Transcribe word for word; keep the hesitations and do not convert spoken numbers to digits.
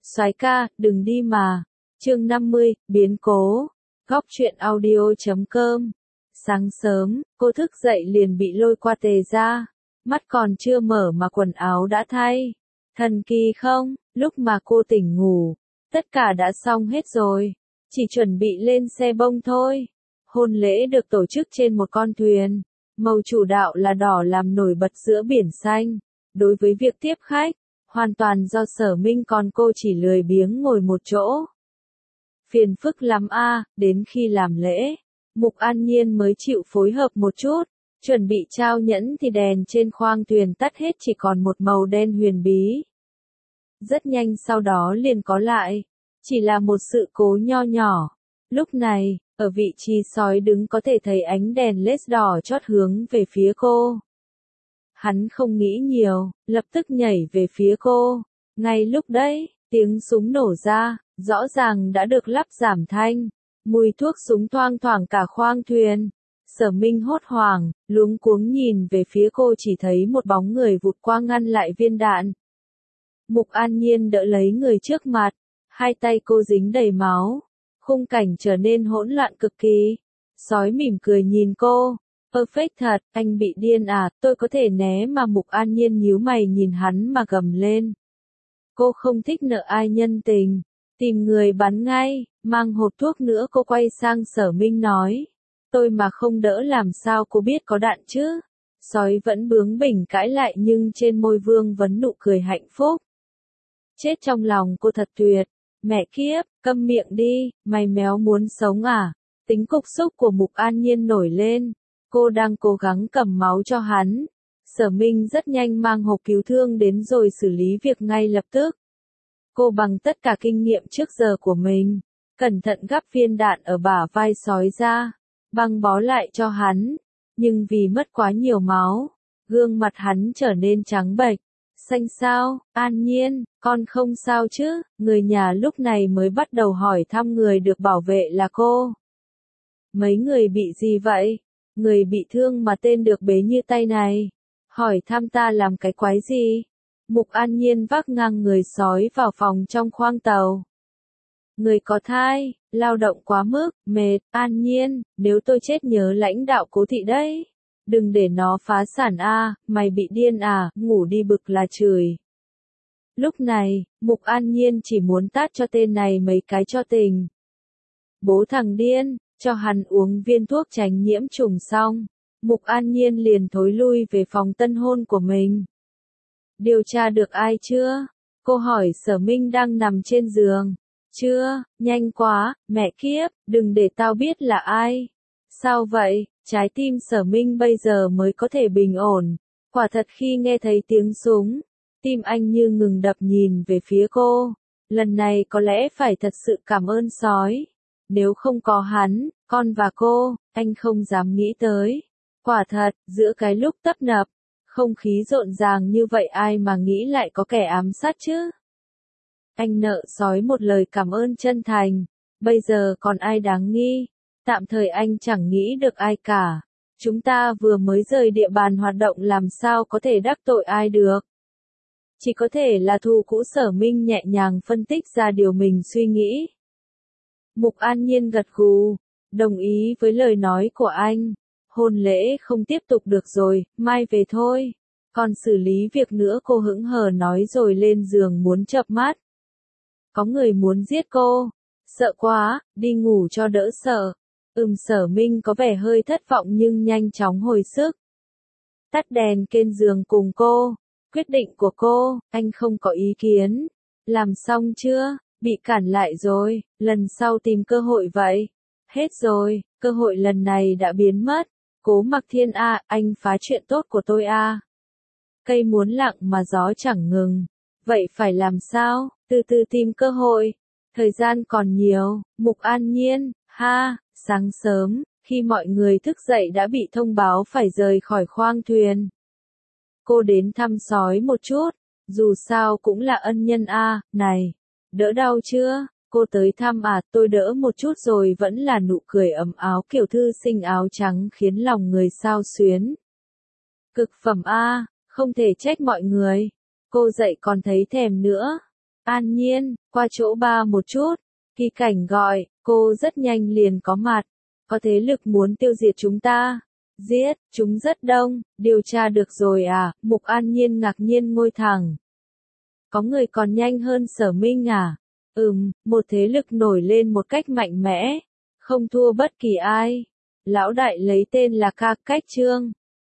Soái ca, đừng đi mà. Chương năm mươi, biến cố. Góc truyện audio chấm com. Sáng sớm, cô thức dậy liền bị lôi qua tề ra. Mắt còn chưa mở mà quần áo đã thay. Thần kỳ không, lúc mà cô tỉnh ngủ, tất cả đã xong hết rồi. Chỉ chuẩn bị lên xe bông thôi. Hôn lễ được tổ chức trên một con thuyền. Màu chủ đạo là đỏ làm nổi bật giữa biển xanh. Đối với việc tiếp khách, hoàn toàn do Sở Minh, còn cô chỉ lười biếng ngồi một chỗ. Phiền phức lắm a, đến khi làm lễ, Mục An Nhiên mới chịu phối hợp một chút, chuẩn bị trao nhẫn thì đèn trên khoang thuyền tắt hết, chỉ còn một màu đen huyền bí. Rất nhanh sau đó liền có lại, chỉ là một sự cố nho nhỏ. Lúc này, ở vị trí sói đứng có thể thấy ánh đèn led đỏ chót hướng về phía cô. Hắn không nghĩ nhiều, lập tức nhảy về phía cô. Ngay lúc đấy, tiếng súng nổ ra, rõ ràng đã được lắp giảm thanh. Mùi thuốc súng thoang thoảng cả khoang thuyền. Sở Minh hốt hoảng, luống cuống nhìn về phía cô, chỉ thấy một bóng người vụt qua ngăn lại viên đạn. Mục An Nhiên đỡ lấy người trước mặt, hai tay cô dính đầy máu. Khung cảnh trở nên hỗn loạn cực kỳ. Sói mỉm cười nhìn cô. Perfect thật, anh bị điên à, tôi có thể né mà. Mục An Nhiên nhíu mày nhìn hắn mà gầm lên. Cô không thích nợ ai nhân tình, tìm người bắn ngay, mang hộp thuốc nữa. Cô quay sang Sở Minh nói, tôi mà không đỡ làm sao cô biết có đạn chứ? Sói vẫn bướng bỉnh cãi lại, nhưng trên môi vương vấn nụ cười hạnh phúc. Chết trong lòng cô thật tuyệt, mẹ kiếp, câm miệng đi, mày méo muốn sống à? Tính cục xúc của Mục An Nhiên nổi lên. Cô đang cố gắng cầm máu cho hắn. Sở Minh rất nhanh mang hộp cứu thương đến rồi xử lý việc ngay lập tức. Cô bằng tất cả kinh nghiệm trước giờ của mình, cẩn thận gắp viên đạn ở bả vai sói ra, băng bó lại cho hắn. Nhưng vì mất quá nhiều máu, gương mặt hắn trở nên trắng bệch. Xanh sao, An Nhiên, con không sao chứ? Người nhà lúc này mới bắt đầu hỏi thăm. Người được bảo vệ là cô. Mấy người bị gì vậy? Người bị thương mà tên được bế như tay này. Hỏi thăm ta làm cái quái gì? Mục An Nhiên vác ngang người sói vào phòng trong khoang tàu. Người có thai, lao động quá mức, mệt. An Nhiên, nếu tôi chết nhớ lãnh đạo Cố thị đấy. Đừng để nó phá sản a, mày bị điên à, ngủ đi bực là chửi. Lúc này, Mục An Nhiên chỉ muốn tát cho tên này mấy cái cho tình. Bố thằng điên, cho hắn uống viên thuốc tránh nhiễm trùng xong. Mục An Nhiên liền thối lui về phòng tân hôn của mình. Điều tra được ai chưa? Cô hỏi Sở Minh đang nằm trên giường. Chưa, nhanh quá, mẹ kiếp, đừng để tao biết là ai. Sao vậy? Trái tim Sở Minh bây giờ mới có thể bình ổn. Quả thật khi nghe thấy tiếng súng, tim anh như ngừng đập, nhìn về phía cô. Lần này có lẽ phải thật sự cảm ơn sói. Nếu không có hắn, con và cô, anh không dám nghĩ tới. Quả thật, giữa cái lúc tấp nập, không khí rộn ràng như vậy, ai mà nghĩ lại có kẻ ám sát chứ? Anh nợ sói một lời cảm ơn chân thành. Bây giờ còn ai đáng nghi? Tạm thời anh chẳng nghĩ được ai cả. Chúng ta vừa mới rời địa bàn hoạt động, làm sao có thể đắc tội ai được? Chỉ có thể là thù cũ. Sở Minh nhẹ nhàng phân tích ra điều mình suy nghĩ. Mục An Nhiên gật gù, đồng ý với lời nói của anh. Hôn lễ không tiếp tục được rồi, mai về thôi. Còn xử lý việc nữa. Cô hững hờ nói rồi lên giường muốn chợp mắt. Có người muốn giết cô. Sợ quá, đi ngủ cho đỡ sợ. Ừm. Sở Minh có vẻ hơi thất vọng nhưng nhanh chóng hồi sức. Tắt đèn trên giường cùng cô. Quyết định của cô, anh không có ý kiến. Làm xong chưa? Bị cản lại rồi, lần sau tìm cơ hội vậy. Hết rồi, cơ hội lần này đã biến mất. Cố Mặc Thiên a, anh phá chuyện tốt của tôi a. Cây muốn lặng mà gió chẳng ngừng. Vậy phải làm sao? Từ từ tìm cơ hội. Thời gian còn nhiều. Mục An Nhiên, ha, sáng sớm, khi mọi người thức dậy đã bị thông báo phải rời khỏi khoang thuyền. Cô đến thăm sói một chút, dù sao cũng là ân nhân a. Này, đỡ đau chưa? Cô tới thăm à? Tôi đỡ một chút rồi. Vẫn là nụ cười ấm áo kiểu thư sinh áo trắng khiến lòng người xao xuyến. Cực phẩm a, không thể trách mọi người. Cô dậy còn thấy thèm nữa. An Nhiên, qua chỗ ba một chút. Kỳ Cảnh gọi, cô rất nhanh liền có mặt. Có thế lực muốn tiêu diệt chúng ta. Giết, chúng rất đông, điều tra được rồi à, Mục An Nhiên ngạc nhiên ngồi thẳng. Có người còn nhanh hơn Sở Minh à? Ừm, một thế lực nổi lên một cách mạnh mẽ, không thua bất kỳ ai. Lão đại lấy tên là Ca Cách Trương.